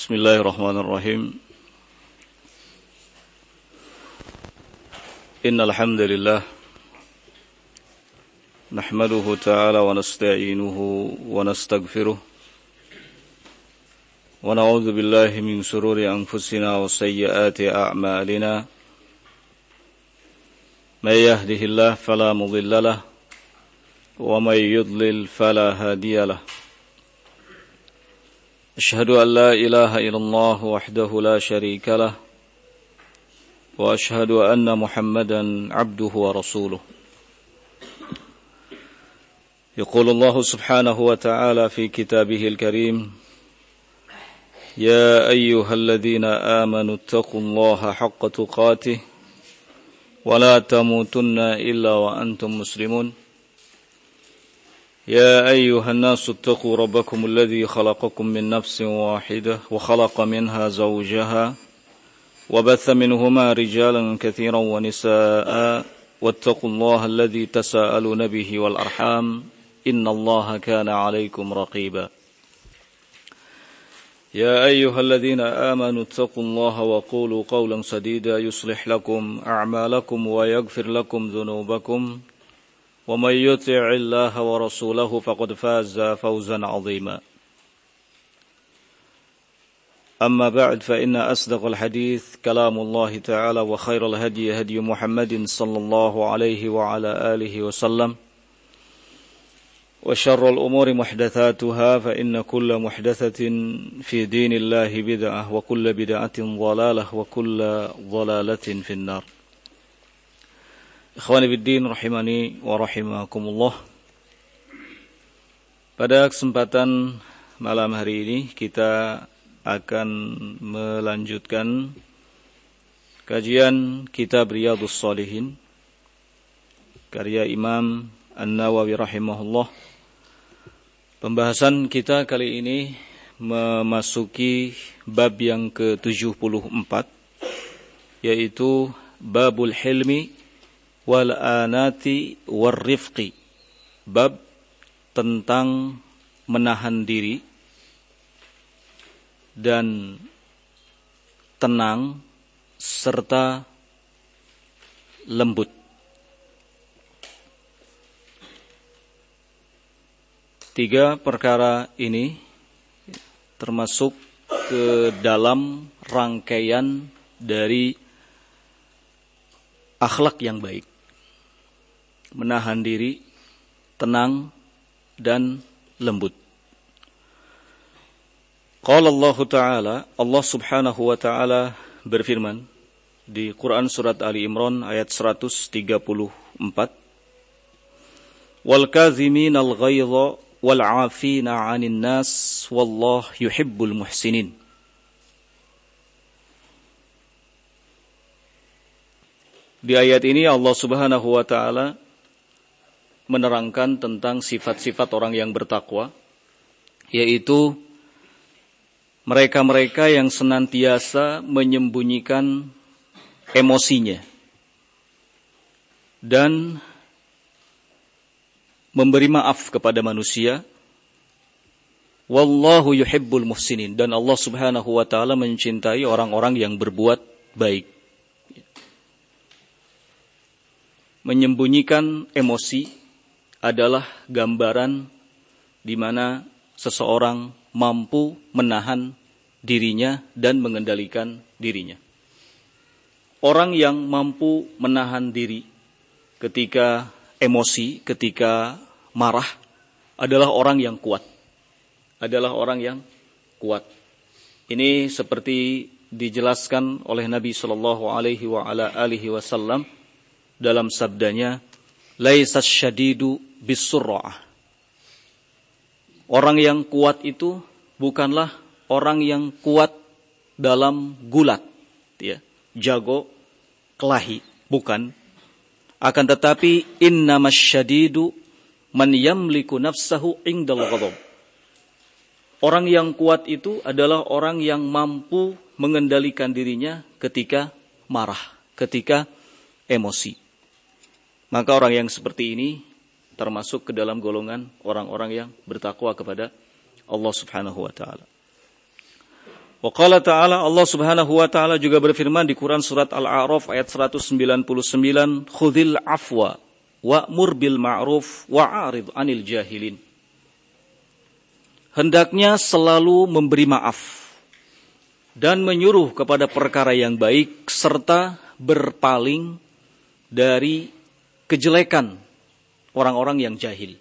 Bismillahirrahmanirrahim. Innal hamdalillah nahmaduhu ta'ala wa nasta'inuhu wa nastaghfiruh wa na'udzu billahi min shururi anfusina wa sayyiati a'malina. May yahdihillahu fala mudilla lahu wa may yudlil fala hadiya lahu. أشهد أن لا إله إلا الله وحده لا شريك له وأشهد أن محمدا عبده ورسوله. يقول الله سبحانه وتعالى في كتابه الكريم: يا أيها الذين آمنوا اتقوا الله حق تقاته ولا تموتن إلا وأنتم مسلمون. يا أيها الناس اتقوا ربكم الذي خلقكم من نفس واحدة وخلق منها زوجها وبث منهما رجالا كثيرا ونساء واتقوا الله الذي تساءلون به والأرحام إن الله كان عليكم رقيبا. يا أيها الذين آمنوا اتقوا الله وقولوا قولا سديدا يصلح لكم أعمالكم ويغفر لكم ذنوبكم ومن يطع الله ورسوله فقد فاز فوزا عظيما. أما بعد فإن أصدق الحديث كلام الله تعالى وخير الهدي هدي محمد صلى الله عليه وعلى آله وسلم وشر الأمور محدثاتها فإن كل محدثة في دين الله بدعة وكل بدعة ضلالة وكل ضلالة في النار. Ikhwani biddin rahimani wa rahimakumullah. Pada kesempatan malam hari ini kita akan melanjutkan kajian kitab Riyadhus Shalihin karya Imam An-Nawawi rahimahullah. Pembahasan kita kali ini memasuki bab yang ke-74, yaitu babul hilmi wal anati war rifqi, bab tentang menahan diri dan tenang serta lembut. Tiga perkara ini termasuk ke dalam rangkaian dari akhlak yang baik. Menahan diri, tenang, dan lembut. Qala Allah Ta'ala, Allah Subhanahu wa Ta'ala berfirman di Quran surat Ali Imran ayat 134, wal kaziminal ghaidha wal 'afina 'anil nas wallahu yuhibbul muhsinin. Di ayat ini Allah Subhanahu wa Ta'ala menerangkan tentang sifat-sifat orang yang bertakwa, yaitu mereka-mereka yang senantiasa menyembunyikan emosinya dan memberi maaf kepada manusia. Wallahu yuhibbul muhsinin, dan Allah Subhanahu wa Ta'ala mencintai orang-orang yang berbuat baik. Menyembunyikan emosi adalah gambaran di mana seseorang mampu menahan dirinya dan mengendalikan dirinya. Orang yang mampu menahan diri ketika emosi, ketika marah adalah orang yang kuat. Adalah orang yang kuat. Ini seperti dijelaskan oleh Nabi sallallahu alaihi wa ala alihi wasallam dalam sabdanya, laisas syadidu bisurra'ah. Orang yang kuat itu bukanlah orang yang kuat dalam gulat, ya, jago, kelahi, bukan. Akan tetapi innamas syadidu man yamliku nafsahu indal ghadab. Orang yang kuat itu adalah orang yang mampu mengendalikan dirinya ketika marah, ketika emosi. Maka orang yang seperti ini termasuk ke dalam golongan orang-orang yang bertakwa kepada Allah Subhanahu wa Ta'ala. Wa qala ta'ala, Allah Subhanahu wa taala juga berfirman di Quran surat Al-A'raf ayat 199, "Khudhil afwa wa'mur bil ma'ruf wa'arid 'anil jahilin." Hendaknya selalu memberi maaf dan menyuruh kepada perkara yang baik serta berpaling dari kejelekan orang-orang yang jahil.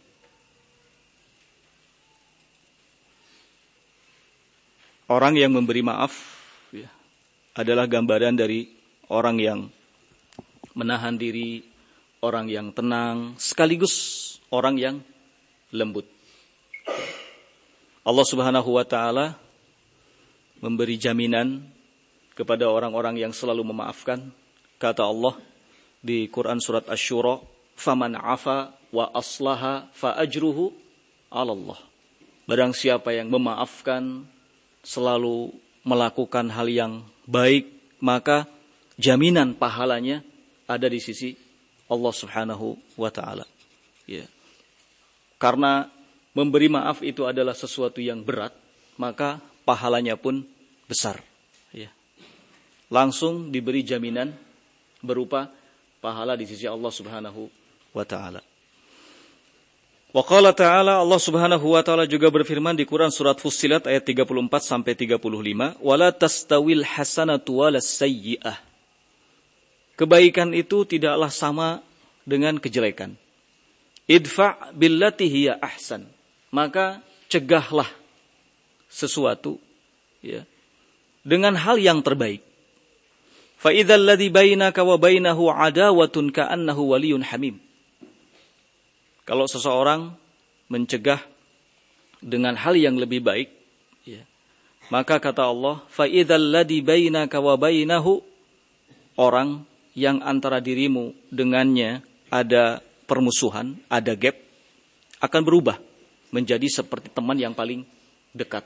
Orang yang memberi maaf ya, adalah gambaran dari orang yang menahan diri, orang yang tenang, sekaligus orang yang lembut. Allah Subhanahu wa taala memberi jaminan kepada orang-orang yang selalu memaafkan. Kata Allah di Quran surat Asy-Syura, "Faman 'afa wa aslaha fa ajruhu 'ala Allah." Barang siapa yang memaafkan, selalu melakukan hal yang baik, maka jaminan pahalanya ada di sisi Allah Subhanahu wa taala. Ya. Karena memberi maaf itu adalah sesuatu yang berat, maka pahalanya pun besar. Ya. Langsung diberi jaminan berupa pahala di sisi Allah Subhanahu wa taala. Wa qala ta'ala, Allah Subhanahu wa taala juga berfirman di Quran surat Fussilat ayat 34 sampai 35, "Wala tastawil hasanatu walas sayyi'ah." Kebaikan itu tidaklah sama dengan kejelekan. Idfa' billati hiya ahsan. Maka cegahlah sesuatu ya dengan hal yang terbaik. Fa idzal ladzi bainaka wa bainahu adawatun ka'annahu waliyyun hamim. Kalau seseorang mencegah dengan hal yang lebih baik, ya, maka kata Allah, fa idzal ladzi bainaka wa bainahu, orang yang antara dirimu dengannya ada permusuhan, ada gap, akan berubah menjadi seperti teman yang paling dekat.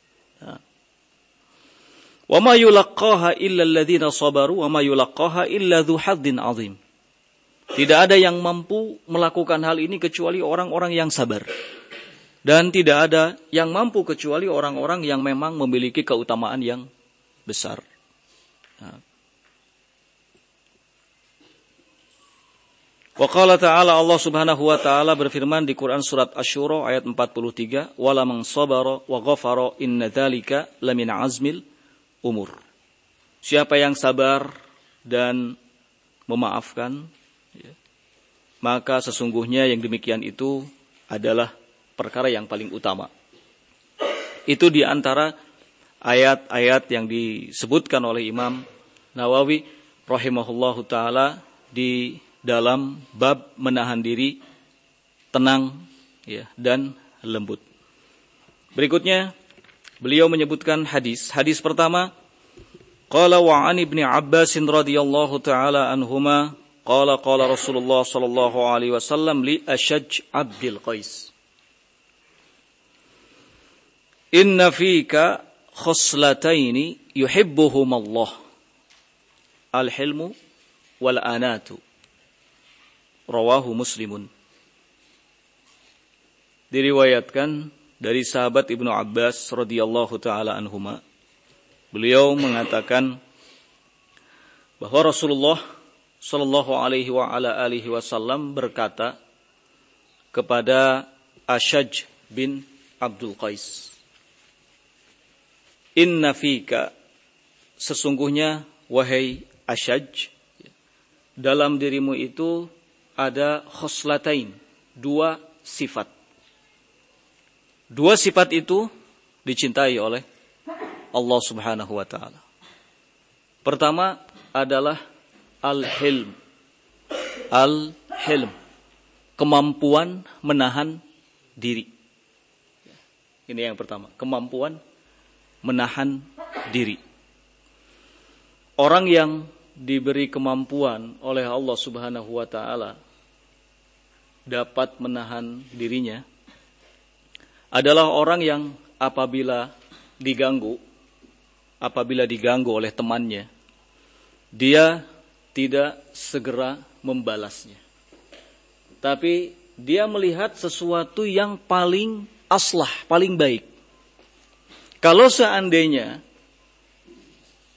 Wa ma yulaqqaha illa alladziina sabaru wa ma yulaqqaha illa dzu haddin 'adzim. Tidak ada yang mampu melakukan hal ini kecuali orang-orang yang sabar. Dan tidak ada yang mampu kecuali orang-orang yang memang memiliki keutamaan yang besar. Wa qala ta'ala, Allah Subhanahu wa taala berfirman di Quran surat Asy-Syura ayat 43, "Wala man sabara wa ghafara inna dzalika lamin azmil umur." Siapa yang sabar dan memaafkan, ya, maka sesungguhnya yang demikian itu adalah perkara yang paling utama. Itu di antara ayat-ayat yang disebutkan oleh Imam Nawawi rahimahullahu taala di dalam bab menahan diri, tenang ya, dan lembut. Berikutnya beliau menyebutkan hadis. Hadis pertama, qala wa an ibni Abbas radhiyallahu taala anhuma qala qala Rasulullah sallallahu alaihi wasallam li Ashaj Abdul Qais, inna fika khoslataini yuhibbuhum Allah, al-hilmu wal anatu, rawahu Muslimun. Diriwayatkan dari sahabat Ibnu Abbas radhiyallahu taala anhuma, beliau mengatakan bahwa Rasulullah sallallahu alaihi wa ala alihi wasallam berkata kepada Ashaj bin Abdul Qais, inna fika, sesungguhnya wahai Ashaj, dalam dirimu itu ada khoslatain, dua sifat. Dua sifat itu dicintai oleh Allah Subhanahu wa taala. Pertama adalah al-hilm. Al-hilm, kemampuan menahan diri. Ini yang pertama, kemampuan menahan diri. Orang yang diberi kemampuan oleh Allah Subhanahu wa taala dapat menahan dirinya adalah orang yang apabila diganggu oleh temannya, dia tidak segera membalasnya. Tapi dia melihat sesuatu yang paling aslah, paling baik. Kalau seandainya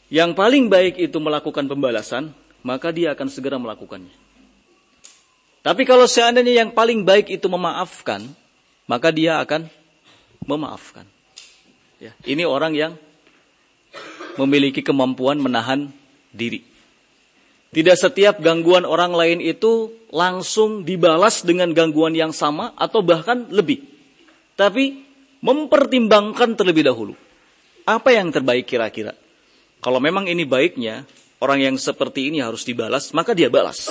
yang paling baik itu melakukan pembalasan, maka dia akan segera melakukannya. Tapi kalau seandainya yang paling baik itu memaafkan, maka dia akan memaafkan. Ya, ini orang yang memiliki kemampuan menahan diri. Tidak setiap gangguan orang lain itu langsung dibalas dengan gangguan yang sama atau bahkan lebih. Tapi mempertimbangkan terlebih dahulu. Apa yang terbaik kira-kira? Kalau memang ini baiknya, orang yang seperti ini harus dibalas, maka dia balas.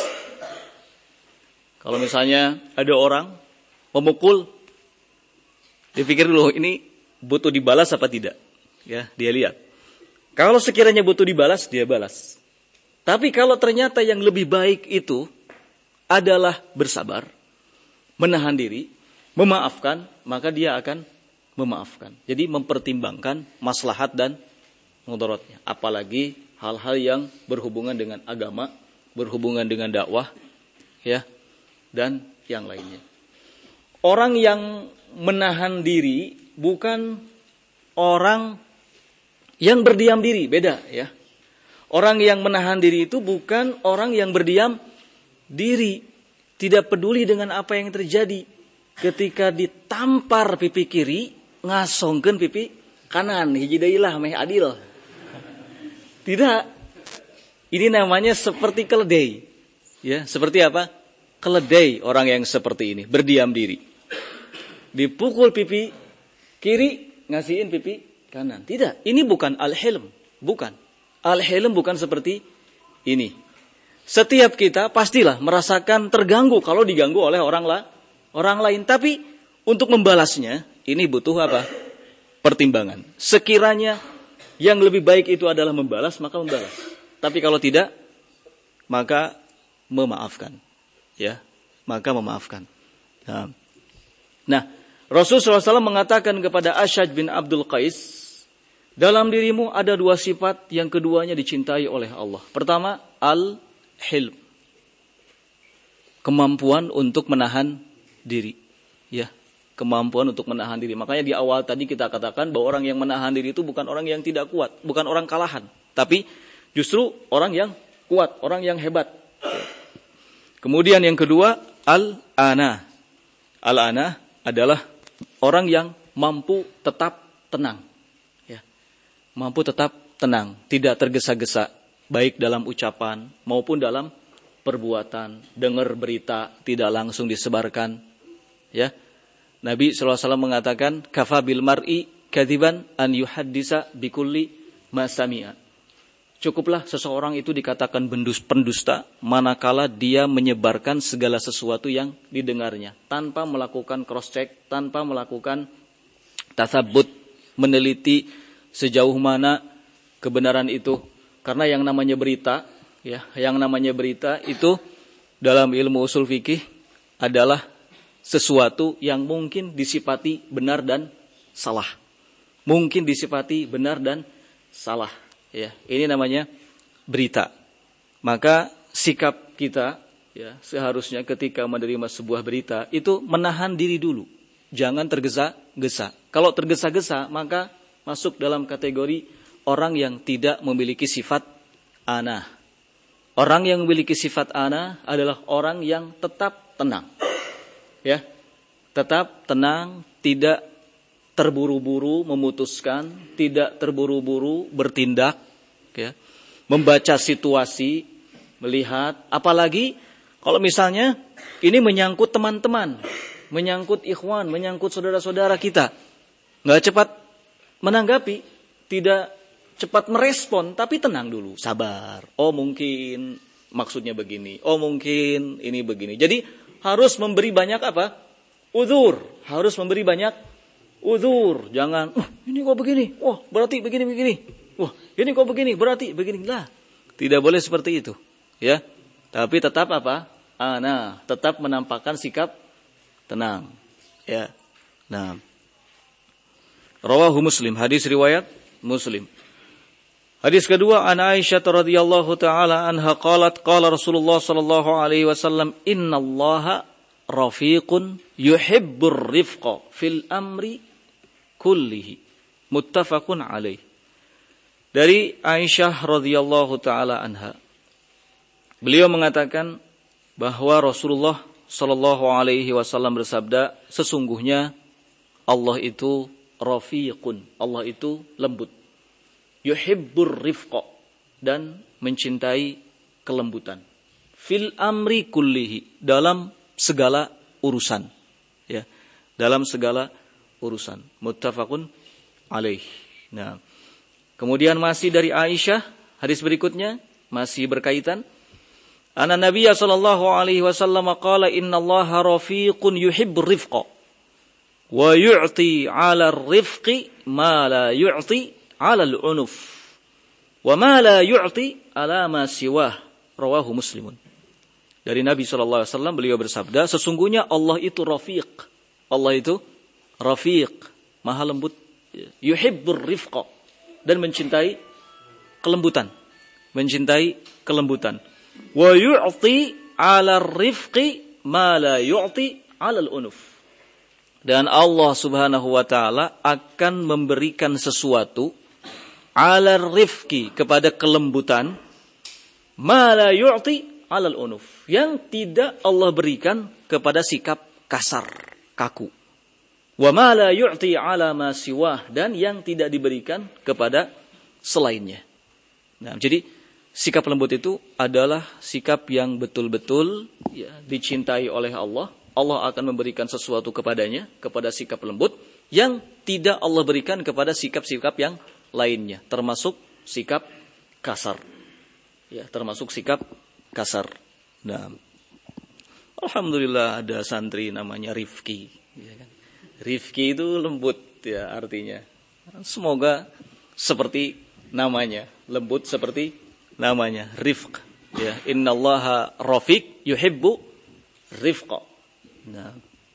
Kalau misalnya ada orang memukul, dipikir dulu ini butuh dibalas apa tidak? Ya, dia lihat. Kalau sekiranya butuh dibalas, dia balas. Tapi kalau ternyata yang lebih baik itu adalah bersabar, menahan diri, memaafkan, maka dia akan memaafkan. Jadi mempertimbangkan maslahat dan mudaratnya. Apalagi hal-hal yang berhubungan dengan agama, berhubungan dengan dakwah, ya, dan yang lainnya. Orang yang menahan diri bukan orang yang berdiam diri, beda ya. Orang yang menahan diri itu bukan orang yang berdiam diri, tidak peduli dengan apa yang terjadi. Ketika ditampar pipi kiri, ngasongkeun pipi kanan, hiji deui lah meh adil. Tidak. Ini namanya seperti keledai. Ya, seperti apa? Keledai orang yang seperti ini, berdiam diri. Dipukul pipi kiri, ngasihin pipi kanan. Tidak, ini bukan al-hilm, bukan. Al-hilm bukan seperti ini. Setiap kita pastilah merasakan terganggu kalau diganggu oleh orang lain. Tapi untuk membalasnya, ini butuh apa? Pertimbangan. Sekiranya yang lebih baik itu adalah membalas, maka membalas. Tapi kalau tidak, maka memaafkan. Ya, maka memaafkan. Nah, Rasulullah SAW mengatakan kepada Asyaj bin Abdul Qais, dalam dirimu ada dua sifat yang keduanya dicintai oleh Allah. Pertama, al-hilm. Kemampuan untuk menahan diri. Ya, kemampuan untuk menahan diri. Makanya di awal tadi kita katakan bahwa orang yang menahan diri itu bukan orang yang tidak kuat. Bukan orang kalahan. Tapi justru orang yang kuat. Orang yang hebat. Kemudian yang kedua, al-ana. Al-ana adalah orang yang mampu tetap tenang. Mampu tetap tenang, tidak tergesa-gesa, baik dalam ucapan maupun dalam perbuatan. Dengar berita, tidak langsung disebarkan. Ya, Nabi SAW mengatakan, kafa bil mar'i kadiban an yuhaddisa bikulli ma sami'a. Cukuplah seseorang itu dikatakan pendusta, manakala dia menyebarkan segala sesuatu yang didengarnya, tanpa melakukan cross check, tanpa melakukan tasabbut, meneliti sejauh mana kebenaran itu. Karena yang namanya berita, ya, yang namanya berita itu dalam ilmu usul fikih adalah sesuatu yang mungkin disifati benar dan salah. Mungkin disifati benar dan salah. Ya, ini namanya berita. Maka sikap kita, ya, seharusnya ketika menerima sebuah berita itu menahan diri dulu. Jangan tergesa-gesa. Kalau tergesa-gesa, maka masuk dalam kategori orang yang tidak memiliki sifat ana. Orang yang memiliki sifat ana adalah orang yang tetap tenang. Ya. Tetap tenang, tidak terburu-buru memutuskan, tidak terburu-buru bertindak, ya. Membaca situasi, melihat, apalagi kalau misalnya ini menyangkut teman-teman, menyangkut ikhwan, menyangkut saudara-saudara kita. Enggak cepat menanggapi, tidak cepat merespon, tapi tenang dulu, sabar. Oh mungkin maksudnya begini, oh mungkin ini begini. Jadi harus memberi banyak apa? Uzur, harus memberi banyak uzur. Jangan, ini kok begini, wah berarti begini-begini. Wah ini kok begini, berarti begini. Lah, tidak boleh seperti itu. Ya, tapi tetap apa? Tetap menampakkan sikap tenang. Ya, nah. Rawahu Muslim, hadis riwayat Muslim. Hadis kedua, an Aisyah radhiyallahu taala anha qalat qala Rasulullah sallallahu alaihi wasallam innallaha rafiqun yuhibbur rifqa fil amri kullihi muttafaqun alaih. Dari Aisyah radhiyallahu taala anha, beliau mengatakan bahwa Rasulullah sallallahu alaihi wasallam bersabda, sesungguhnya Allah itu rafiqun, Allah itu lembut. Yuhibbur rifqa, dan mencintai kelembutan. Fil amri kullihi, dalam segala urusan. Ya, dalam segala urusan. Muttafaqun alaih. Nah, kemudian masih dari Aisyah, hadis berikutnya masih berkaitan. Anna Nabiyya sallallahu alaihi wasallam qala innallaha rafiqun yuhibbur rifqa wa yu'ti 'ala ar-rifqi ma la yu'ti 'ala al-'unuf wa ma la yu'ti 'ala ma siwah, rawahu Muslimun. Dari Nabi sallallahu alaihi wasallam beliau bersabda, sesungguhnya Allah itu rafiq. Allah itu rafiq, maha lembut, yuhibbur rifqa, dan mencintai kelembutan. Mencintai kelembutan. Wa yu'ti 'ala rifqi ma la yu'ti 'ala al-unuf. Dan Allah Subhanahu wa taala akan memberikan sesuatu 'ala rifqi, kepada kelembutan, ma la yu'ti 'ala al-unuf, yang tidak Allah berikan kepada sikap kasar, kaku. Wa ma la yu'ti 'ala ma siwah, dan yang tidak diberikan kepada selainnya. Nah, jadi sikap lembut itu adalah sikap yang betul-betul dicintai oleh Allah. Allah akan memberikan sesuatu kepadanya, kepada sikap lembut, yang tidak Allah berikan kepada sikap-sikap yang lainnya, termasuk sikap kasar. Ya, termasuk sikap kasar. Nah, alhamdulillah ada santri namanya Rifki. Ya kan? Rifki itu lembut, ya artinya. Semoga seperti namanya, lembut seperti namanya, rifq. Ya, innallaha rafiq yuhibbu rifqa. Nah,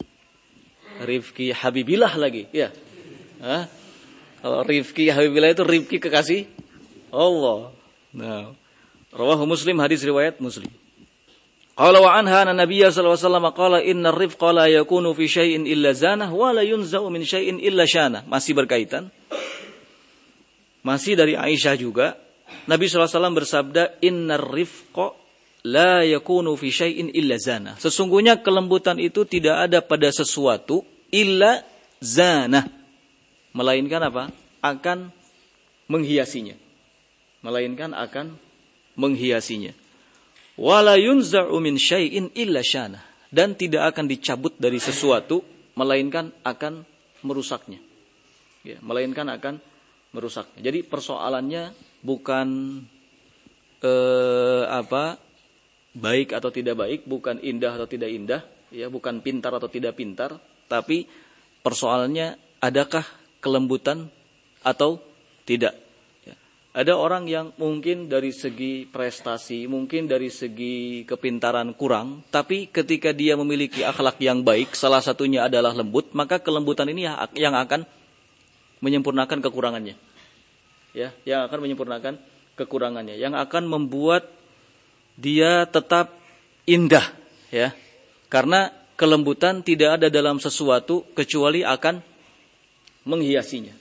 Rifki Habibillah lagi, ya. Hah? Kalau Rifki Habibillah itu Rifki kekasih Allah. Nah, rawahu Muslim, hadis riwayat Muslim. Qala wa anha anna Nabiyya sallallahu alaihi wasallam qala innar rifqa la yakunu fi syai'in illa zanah wa la yunza'u min syai'in illa syana. Masih berkaitan. Masih dari Aisyah juga, Nabi SAW bersabda, innar rifqa la yakunu fi syai'in illa zana. Sesungguhnya kelembutan itu tidak ada pada sesuatu illa zana, melainkan apa? Akan menghiasinya. Melainkan akan menghiasinya. Wala yunza'u min syai'in illa syana, dan tidak akan dicabut dari sesuatu melainkan akan merusaknya. Ya, melainkan akan merusaknya. Jadi persoalannya bukan baik atau tidak baik, bukan indah atau tidak indah, ya, bukan pintar atau tidak pintar, tapi persoalannya adakah kelembutan atau tidak. Ya. Ada orang yang mungkin dari segi prestasi, mungkin dari segi kepintaran kurang, tapi ketika dia memiliki akhlak yang baik, salah satunya adalah lembut, maka kelembutan ini yang akan menyempurnakan kekurangannya. Ya, yang akan menyempurnakan kekurangannya, yang akan membuat dia tetap indah, ya. Karena kelembutan tidak ada dalam sesuatu kecuali akan menghiasinya,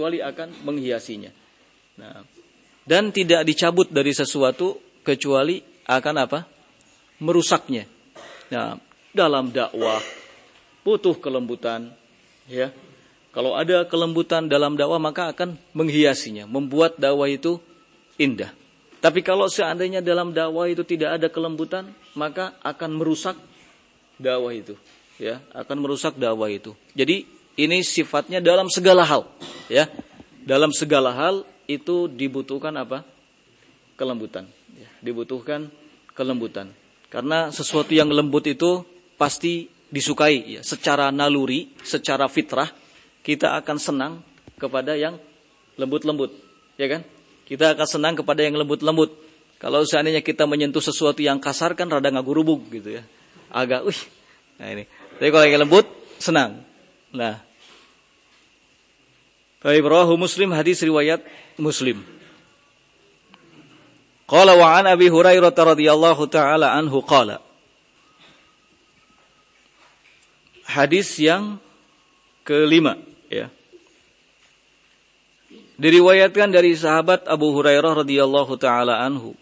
Nah, dan tidak dicabut dari sesuatu kecuali akan apa? Merusaknya. Nah, dalam dakwah butuh kelembutan, ya. Kalau ada kelembutan dalam dakwah maka akan menghiasinya, membuat dakwah itu indah. Tapi kalau seandainya dalam dakwah itu tidak ada kelembutan, maka akan merusak dakwah itu, ya, akan merusak dakwah itu. Jadi ini sifatnya dalam segala hal, ya. Dalam segala hal itu dibutuhkan apa? Kelembutan, ya. Dibutuhkan kelembutan. Karena sesuatu yang lembut itu pasti disukai, ya. Secara naluri, secara fitrah, kita akan senang kepada yang lembut-lembut, ya kan? Kita akan senang kepada yang lembut-lembut. Kalau seandainya kita menyentuh sesuatu yang kasar kan rada ngagurubuk gitu, ya. Agak, nah ini. Tapi kalau yang lembut, senang. Nah. Baik, rawahu Muslim, hadis riwayat Muslim. Qala wa an Abi Hurairah radhiyallahu taala anhu qala. Hadis yang kelima, ya. Diriwayatkan dari sahabat Abu Hurairah radhiyallahu taala anhu.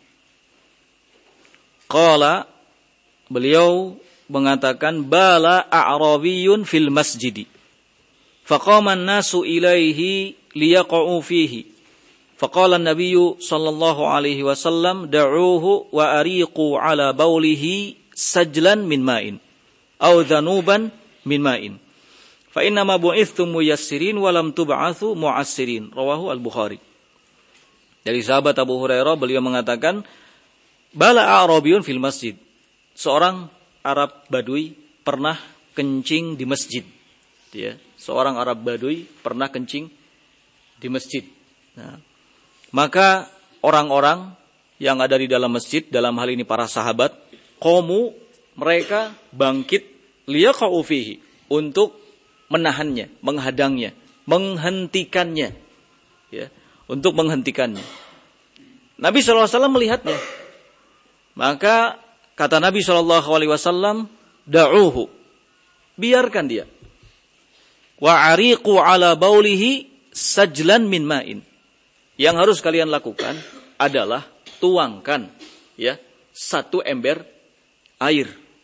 Qala, beliau mengatakan, bala a'rabiyyun fil masjidi. Faqama an-nasu ilaihi liyaqa'u fihi. Faqala an-nabiyyu sallallahu alaihi wasallam, da'uhu wa ariqu ala baulihi sajlan min ma'in aw dhanuban min ma'in. Fa inna ma bu'ithtum muyassirin wa lam tub'atsu mu'assirin. Rawahu Al-Bukhari. Dari sahabat Abu Hurairah, beliau mengatakan, bala a'rabiyun fil masjid. Seorang Arab Badui pernah kencing di masjid. Ya, seorang Arab Badui pernah kencing di masjid. Nah, maka orang-orang yang ada di dalam masjid, dalam hal ini para sahabat, qamu, mereka bangkit, liyaqa'u fihi, untuk menahannya, menghadangnya, menghentikannya, ya, untuk menghentikannya. Nabi SAW melihatnya, maka kata Nabi SAW, da'uhu, biarkan dia. Wa ariqu ala baulihi sajlan min ma'in. Yang harus kalian lakukan adalah tuangkan, ya, satu ember air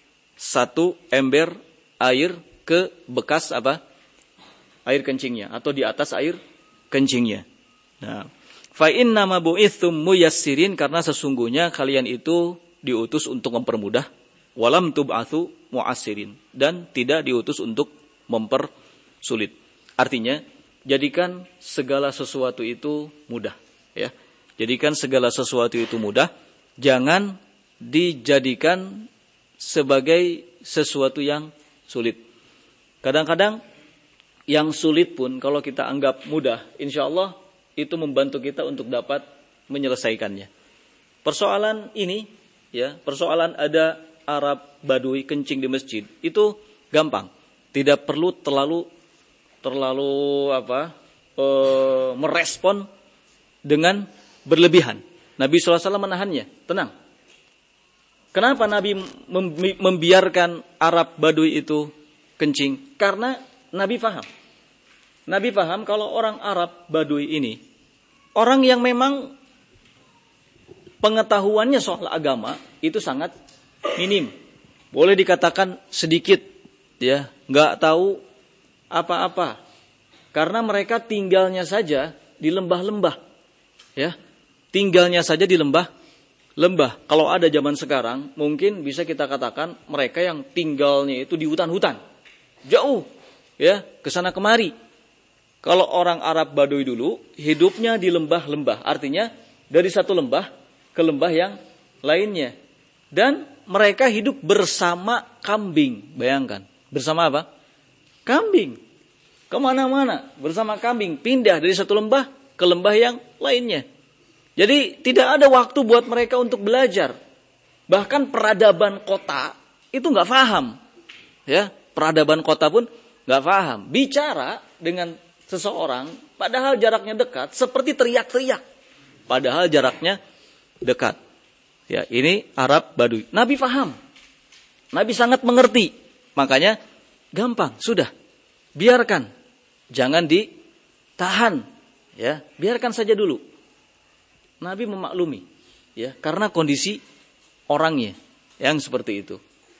ke bekas apa? Air kencingnya, atau di atas air kencingnya. Nah, fa inna ma bu'ithum muyassirin, karena sesungguhnya kalian itu diutus untuk mempermudah, walam tub'atsu mu'assirin, dan tidak diutus untuk mempersulit. Artinya, jadikan segala sesuatu itu mudah, ya. Jadikan segala sesuatu itu mudah, jangan dijadikan sebagai sesuatu yang sulit. Kadang-kadang yang sulit pun kalau kita anggap mudah, insya Allah itu membantu kita untuk dapat menyelesaikannya. Persoalan ini, ya, persoalan ada Arab Badui kencing di masjid, itu gampang. Tidak perlu terlalu merespon dengan berlebihan. Nabi SAW menahannya, tenang. Kenapa Nabi membiarkan Arab Badui itu kencing? Karena Nabi paham. Nabi paham kalau orang Arab Badui ini orang yang memang pengetahuannya soal agama itu sangat minim. Boleh dikatakan sedikit, ya, nggak tahu apa-apa. Karena mereka tinggalnya saja di lembah-lembah, ya. Tinggalnya saja di lembah. Kalau ada zaman sekarang, mungkin bisa kita katakan mereka yang tinggalnya itu di hutan-hutan. Jauh, ya, ke sana kemari. Kalau orang Arab Badui dulu, hidupnya di lembah-lembah. Artinya, dari satu lembah ke lembah yang lainnya. Dan mereka hidup bersama kambing. Bayangkan, bersama apa? Kambing. Kemana-mana, bersama kambing. Pindah dari satu lembah ke lembah yang lainnya. Jadi tidak ada waktu buat mereka untuk belajar. Bahkan peradaban kota itu nggak paham, ya, peradaban kota pun nggak paham. Bicara dengan seseorang, padahal jaraknya dekat, seperti teriak-teriak. Padahal jaraknya dekat. Ya, ini Arab Badui. Nabi paham, Nabi sangat mengerti. Makanya gampang, sudah, biarkan, jangan ditahan, ya, biarkan saja dulu. Nabi memaklumi, ya, karena kondisi orangnya yang seperti itu.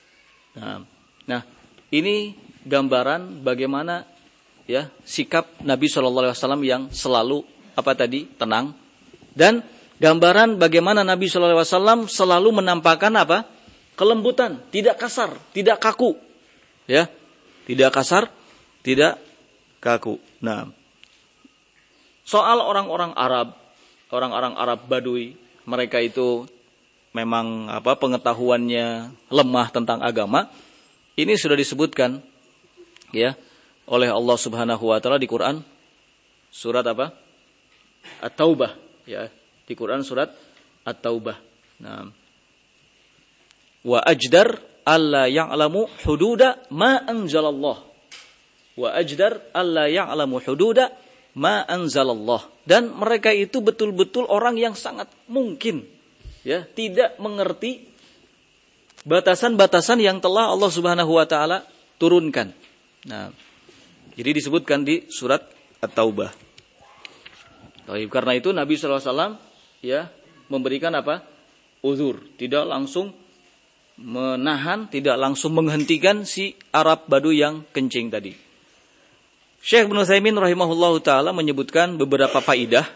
Nah, ini gambaran bagaimana, ya, sikap Nabi SAW yang selalu tenang, dan gambaran bagaimana Nabi SAW selalu menampakkan kelembutan, tidak kasar, tidak kaku, ya, tidak kasar, tidak kaku. Nah, soal orang-orang Arab Badui, mereka itu memang pengetahuannya lemah tentang agama. Ini sudah disebutkan, ya, oleh Allah Subhanahu wa taala di Quran surat At-Taubah, ya, di Quran surat At-Taubah. Nah, wa ajdar alla ya'lamu hududa ma anzalallah. Wa ajdar alla ya'lamu hududa ma anzalallah. Dan mereka itu betul-betul orang yang sangat mungkin, ya, tidak mengerti batasan-batasan yang telah Allah Subhanahu wa taala turunkan. Nah, jadi disebutkan di surat At-Taubah. Karena itu Nabi SAW ya memberikan apa? Uzur, tidak langsung menahan, tidak langsung menghentikan si Arab Badu yang kencing tadi. Syekh Ibnu Utsaimin rahimahullahu taala menyebutkan beberapa faidah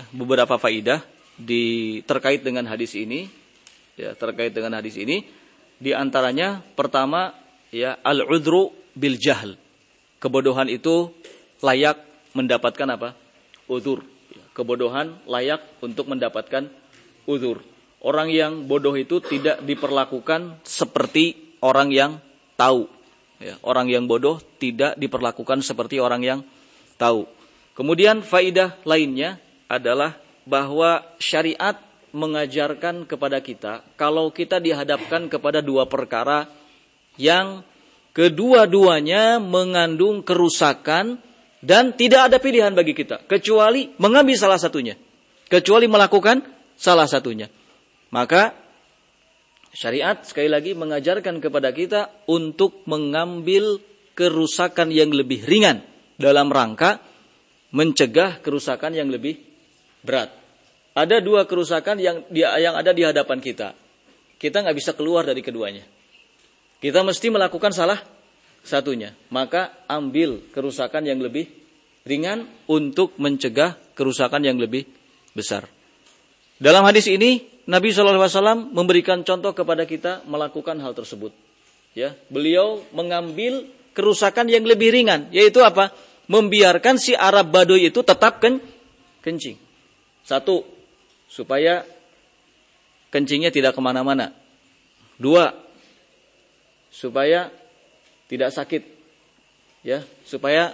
terkait dengan hadis ini. Ya, terkait dengan hadis ini di antaranya pertama ya al-udhru bil jahl. Kebodohan itu layak mendapatkan apa? Uzur. Kebodohan layak untuk mendapatkan uzur. Orang yang bodoh itu tidak diperlakukan seperti orang yang tahu. Ya, orang yang bodoh tidak diperlakukan seperti orang yang tahu. Kemudian faidah lainnya adalah bahwa syariat mengajarkan kepada kita kalau kita dihadapkan kepada dua perkara yang kedua-duanya mengandung kerusakan dan tidak ada pilihan bagi kita kecuali mengambil salah satunya, kecuali melakukan salah satunya. Maka syariat sekali lagi mengajarkan kepada kita untuk mengambil kerusakan yang lebih ringan dalam rangka mencegah kerusakan yang lebih berat. Ada dua kerusakan yang ada di hadapan kita. Kita nggak bisa keluar dari keduanya. Kita mesti melakukan salah satunya. Maka ambil kerusakan yang lebih ringan untuk mencegah kerusakan yang lebih besar. Dalam hadis ini Nabi SAW memberikan contoh kepada kita melakukan hal tersebut. Ya, beliau mengambil kerusakan yang lebih ringan, yaitu apa? Membiarkan si Arab Baduy itu tetap kencing. Satu, supaya kencingnya tidak kemana-mana. Dua, supaya tidak sakit, ya, supaya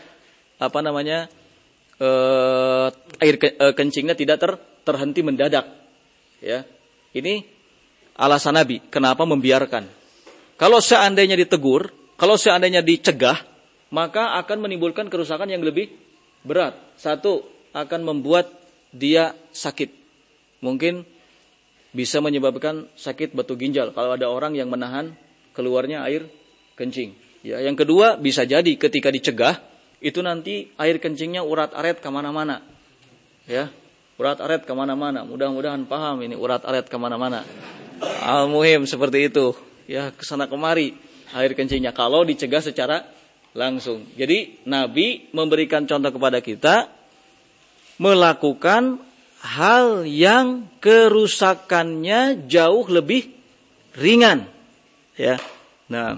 air kencingnya tidak terhenti mendadak, ya. Ini alasan Nabi kenapa membiarkan. Kalau seandainya ditegur, kalau seandainya dicegah, maka akan menimbulkan kerusakan yang lebih berat. Satu, akan membuat dia sakit. Mungkin bisa menyebabkan sakit batu ginjal kalau ada orang yang menahan keluarnya air kencing. Ya, yang kedua, bisa jadi ketika dicegah itu nanti air kencingnya urat-aret kemana-mana. Ya, urat-aret kemana-mana. Mudah-mudahan paham ini urat-aret kemana-mana. Al-muhim seperti itu. Ya, kesana kemari air kencingnya kalau dicegah secara langsung. Jadi Nabi memberikan contoh kepada kita melakukan hal yang kerusakannya jauh lebih ringan. Ya. Nah,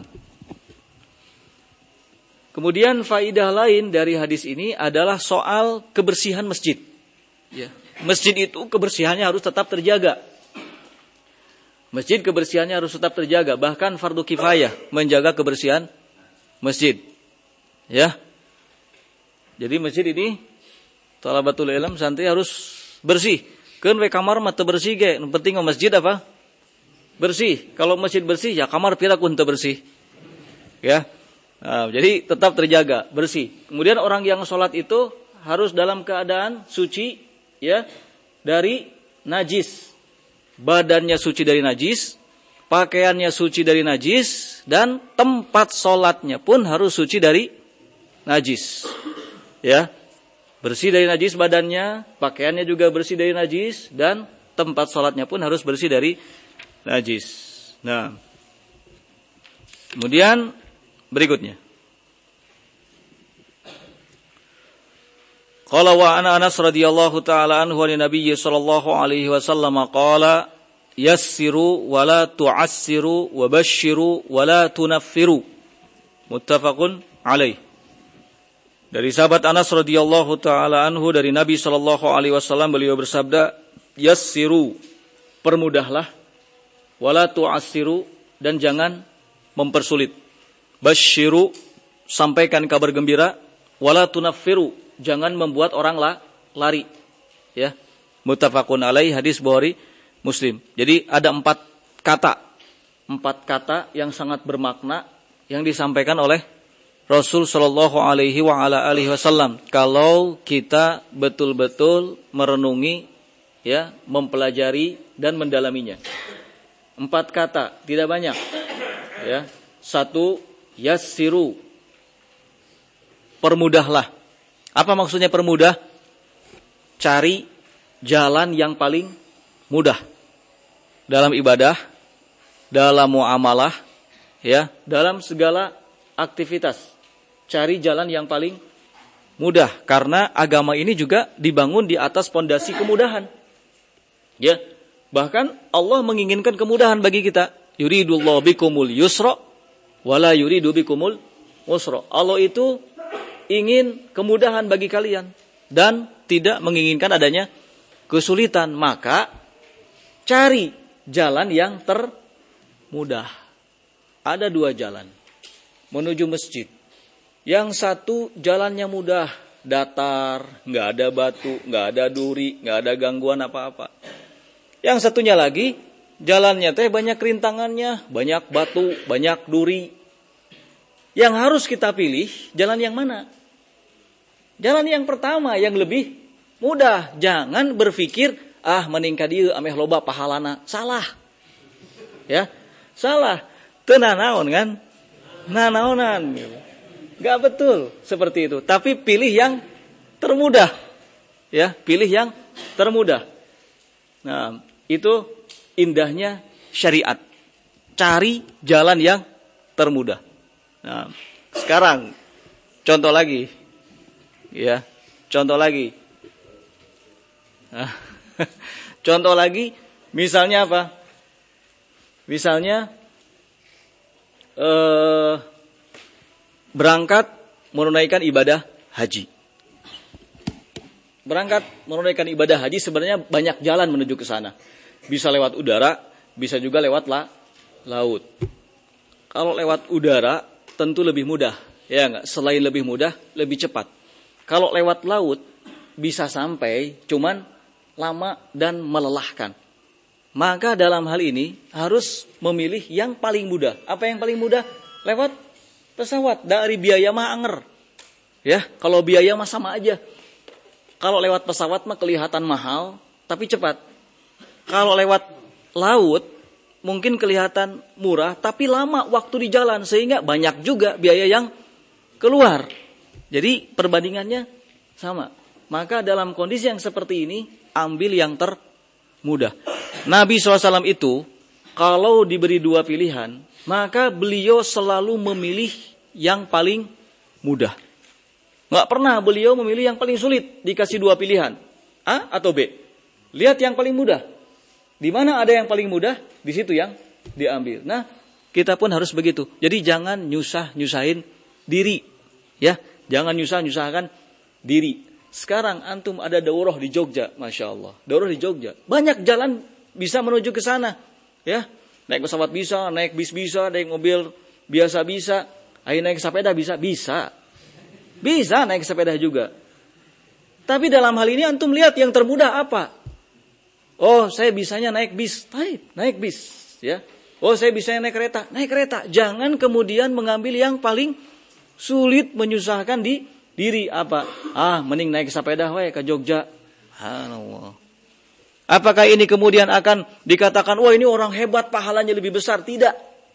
kemudian faidah lain dari hadis ini adalah soal kebersihan masjid. Ya. Masjid itu kebersihannya harus tetap terjaga. Masjid kebersihannya harus tetap terjaga. Bahkan fardu kifayah menjaga kebersihan masjid. Ya. Jadi masjid ini talabatul ilm santri harus bersih. Keun we kamar mah teu bersih ge, nu penting masjid apa? Bersih. Kalau masjid bersih ya kamar pira kun teu bersih. Ya. Nah, jadi tetap terjaga, bersih. Kemudian orang yang sholat itu harus dalam keadaan suci, ya, dari najis. Badannya suci dari najis, pakaiannya suci dari najis, dan tempat sholatnya pun harus suci dari najis. Ya, bersih dari najis badannya, pakaiannya juga bersih dari najis, dan tempat sholatnya pun harus bersih dari najis. Nah, kemudian berikutnya. Qala wa ana Anas radhiyallahu ta'ala anhu an Nabiy sallallahu alaihi wasallam qala yassiru wa la tu'assiru wa basyiru wa la tunaffiru. Muttafaqun alaih. Dari sahabat Anas radhiyallahu ta'ala anhu dari Nabi sallallahu alaihi wasallam beliau bersabda, yassiru, permudahlah, wa la tu'assiru, dan jangan mempersulit. Basyiru, sampaikan kabar gembira, wala tunaffiru, jangan membuat orang lari. Ya. Muttafaqun alaih, hadis Bukhari Muslim. Jadi ada 4 kata yang sangat bermakna yang disampaikan oleh Rasul sallallahu alaihi wa ala alihi wasallam. Kalau kita betul-betul merenungi, ya, mempelajari dan mendalaminya. 4 kata, tidak banyak. Ya. 1, yassiru, permudahlah. Apa maksudnya permudah? cari jalan yang paling mudah dalam ibadah, dalam muamalah, ya, dalam segala aktivitas. Cari jalan yang paling mudah, karena agama ini juga dibangun di atas pondasi kemudahan. Ya, bahkan Allah menginginkan kemudahan bagi kita. Yuridullahu bikumul yusra wala yuridu bikumul usra. Allah itu ingin kemudahan bagi kalian dan tidak menginginkan adanya kesulitan. Maka cari jalan yang termudah. Ada 2 jalan menuju masjid. Yang satu jalannya mudah, datar, nggak ada batu, nggak ada duri, nggak ada gangguan apa-apa. Yang satunya lagi, jalannya teh banyak rintangannya, banyak batu, banyak duri. Yang harus kita pilih, jalan yang mana? Jalan yang pertama, yang lebih mudah. Jangan berpikir, meningkat dia ameh loba pahalana. Salah. Ya, salah. Teu nanaon kan? Nanaonan. Gak betul seperti itu. Tapi pilih yang termudah. Ya, pilih yang termudah. Nah, itu indahnya syariat. Cari jalan yang termudah. Nah, sekarang contoh lagi. Ya, contoh lagi. Nah, contoh lagi, misalnya apa? Misalnya berangkat menunaikan ibadah haji. Berangkat menunaikan ibadah haji sebenarnya banyak jalan menuju ke sana. Bisa lewat udara, bisa juga lewat laut. Kalau lewat udara tentu lebih mudah, ya enggak? Selain lebih mudah, lebih cepat. Kalau lewat laut bisa sampai, cuman lama dan melelahkan. Maka dalam hal ini harus memilih yang paling mudah. Apa yang paling mudah? Lewat pesawat. Dari biaya mah anger. Ya, kalau biaya mah sama aja. Kalau lewat pesawat mah kelihatan mahal, tapi cepat. Kalau lewat laut mungkin kelihatan murah, tapi lama waktu di jalan, sehingga banyak juga biaya yang keluar. Jadi perbandingannya sama. Maka dalam kondisi yang seperti ini, ambil yang termudah. Nabi SAW itu, kalau diberi 2 pilihan, maka beliau selalu memilih yang paling mudah. Nggak pernah beliau memilih yang paling sulit, dikasih 2 pilihan. A atau B. Lihat yang paling mudah. Di mana ada yang paling mudah, di situ yang diambil. Nah, kita pun harus begitu. Jadi jangan nyusahin diri. Ya, jangan nyusahkan diri. Sekarang antum ada daurah di Jogja, Masya Allah. Daurah di Jogja. Banyak jalan bisa menuju ke sana. Ya, naik pesawat bisa, naik bis bisa, naik mobil biasa bisa. Ayo naik sepeda bisa. Bisa naik sepeda juga. Tapi dalam hal ini antum lihat yang termudah apa? Oh, saya bisanya naik bis. Naik bis. Ya. Oh, saya bisanya naik kereta. Jangan kemudian mengambil yang paling sulit, menyusahkan diri apa? Mending naik sepeda wae ke Jogja. Subhanallah. Apakah ini kemudian akan dikatakan, wah ini orang hebat, pahalanya lebih besar? Tidak.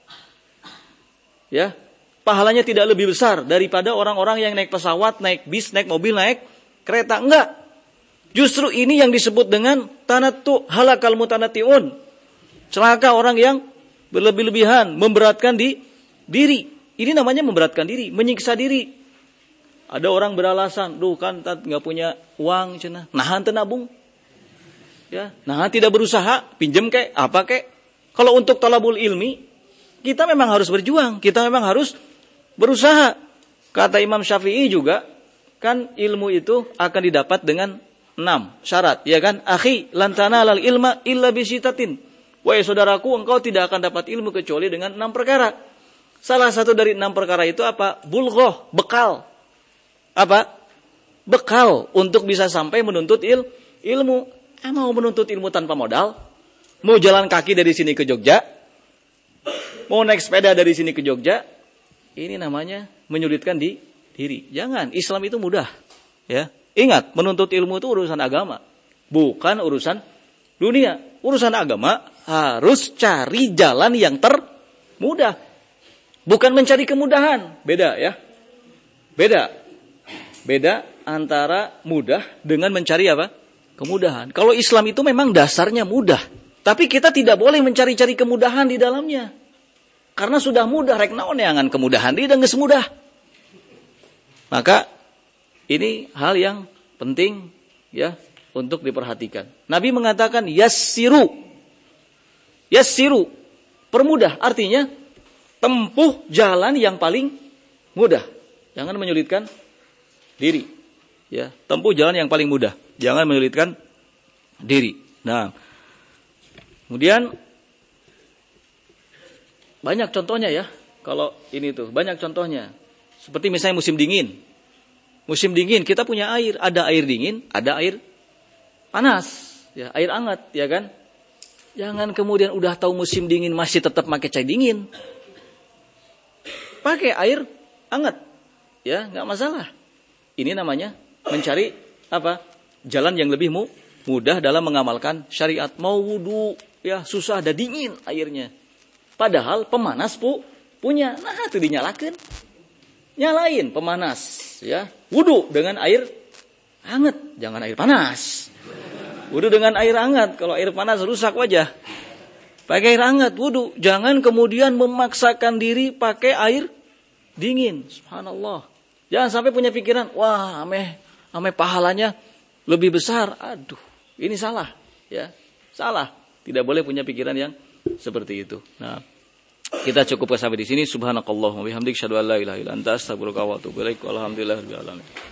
Ya, pahalanya tidak lebih besar daripada orang-orang yang naik pesawat, naik bis, naik mobil, naik kereta. Enggak. Justru ini yang disebut dengan tanattu, halakal mutanatti'un. Celaka orang yang berlebih-lebihan, memberatkan diri. Ini namanya memberatkan diri, menyiksa diri. Ada orang beralasan, kan nggak punya uang, cenah. Nahan teu nabung. Ya, nah tidak berusaha, pinjam kek, apa kek. Kalau untuk talabul ilmi, kita memang harus berjuang, kita memang harus berusaha. Kata Imam Syafi'i juga, kan ilmu itu akan didapat dengan 6 syarat, ya kan? Akhi, lan tanalal ilma illa bisyitatin. Wahai saudaraku, engkau tidak akan dapat ilmu kecuali dengan 6 perkara. Salah satu dari 6 perkara itu apa? Bulghah, bekal. Apa? Bekal untuk bisa sampai menuntut ilmu. Mau menuntut ilmu tanpa modal? Mau jalan kaki dari sini ke Jogja? Mau naik sepeda dari sini ke Jogja? Ini namanya menyulitkan diri. Jangan, Islam itu mudah. Ya, ingat, menuntut ilmu itu urusan agama, bukan urusan dunia. Urusan agama harus cari jalan yang termudah, bukan mencari kemudahan. Beda ya. Beda antara mudah dengan mencari apa? Kemudahan. Kalau Islam itu memang dasarnya mudah. Tapi kita tidak boleh mencari-cari kemudahan di dalamnya. Karena sudah mudah, rek naon neangan kemudahan, dia geus mudah. Maka ini hal yang penting ya untuk diperhatikan. Nabi mengatakan yassiru. Yassiru, permudah, artinya tempuh jalan yang paling mudah. Jangan menyulitkan diri. Ya, tempuh jalan yang paling mudah. Jangan menyulitkan diri. Nah, kemudian banyak contohnya ya. Kalau ini tuh banyak contohnya. Seperti misalnya musim dingin. Musim dingin kita punya air, ada air dingin, ada air panas, ya, air hangat, ya kan? Jangan kemudian udah tahu musim dingin masih tetap pakai cai dingin. Pakai air hangat. Ya, enggak masalah. Ini namanya mencari apa? Jalan yang lebih mudah dalam mengamalkan syariat. Mau wudu, ya susah, ada dingin airnya. Padahal pemanas punya. Nah, itu dinyalakan. Nyalain pemanas, ya. Wudu dengan air hangat, jangan air panas. Wudu dengan air hangat, kalau air panas rusak wajah. Pakai air hangat wudu, jangan kemudian memaksakan diri pakai air dingin. Subhanallah. Jangan sampai punya pikiran, wah, ame pahalanya lebih besar. Aduh, ini salah, ya. Salah. Tidak boleh punya pikiran yang seperti itu. Nah, kita cukup sampai di sini. Subhanakallahumma wa bihamdika asyhadu an la ilaha illa anta astaghfiruka wa atubu ilaik. Walhamdulillahirabbil alamin.